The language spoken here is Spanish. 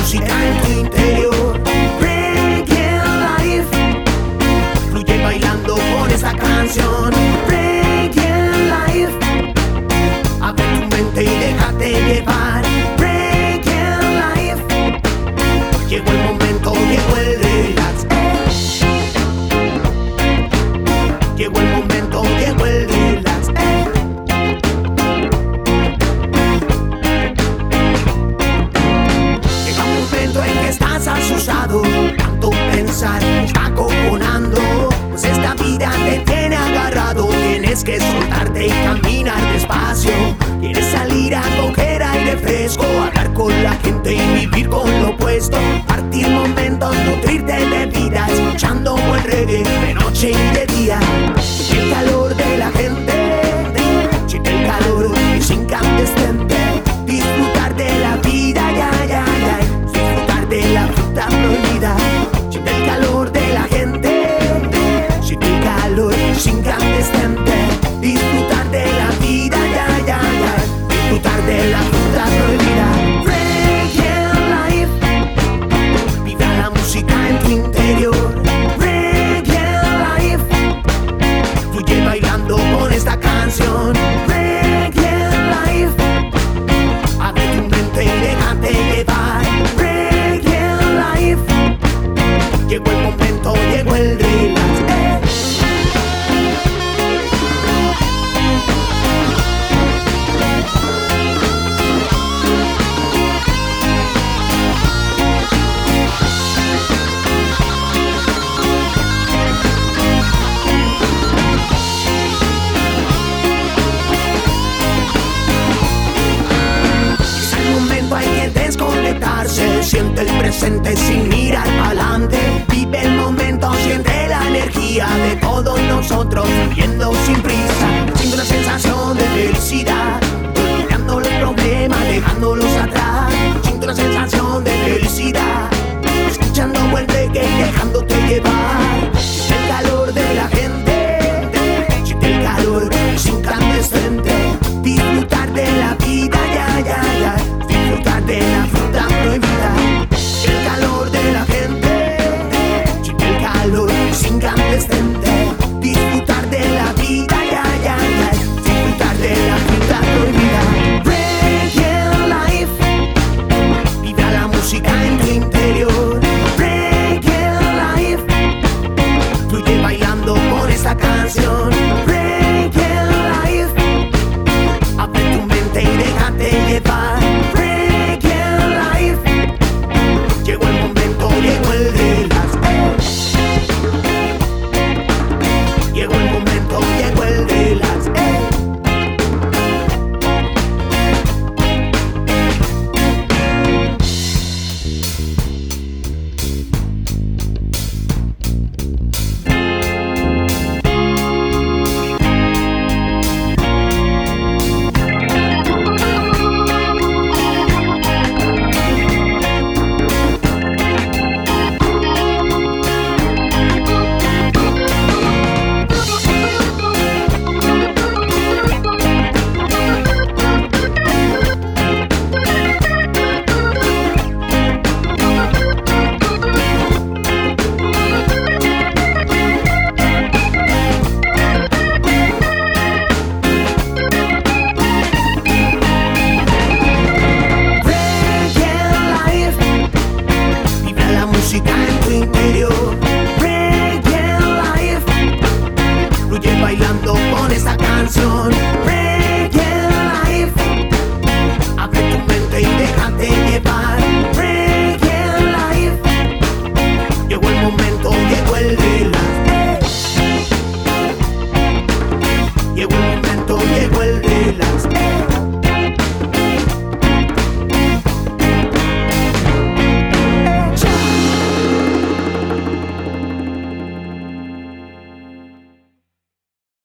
música en tu interior. Breaking Life fluye bailando con esta canción. Breaking Life, abre tu mente y déjate llevar. Breaking Life, llegó el momento, llegó el relax. Llegó el momento, llegó el relax. Llega un momento en que estás asustado, tanto pensar está acojonando. Pues esta vida te tiene agarrado, tienes que soltarte y caminar despacio. Quieres salir a coger aire fresco, hablar con la gente y vivir con lo opuesto. Partir momentos, nutrirte de vida, escuchando buen reggae de noche y de día. El calor de la gente, siente el calor, es incandescente. Disfrutar de la vida, ya, ya, ya. Disfrutar de la fruta prohibida. Siente el calor de la gente, siente el calor, es incandescente. Disfrutar de la vida, ya, ya, ya. Disfrutar de la fruta prohibida. Breaking Life, viva la música en tu interior. Breaking Life, fluye bailando con esta canción. Breaking Life, abre tu mente y déjate llevar. Breaking Life, llegó el momento, llegó el relax. Desconectarse, siente el presente sin mirar pa'lante. Vive el momento, siente la energía de todos nosotros, fluyendo sin prisa. Siente una sensación de felicidad, olvidando los problemas, dejándolos atrás.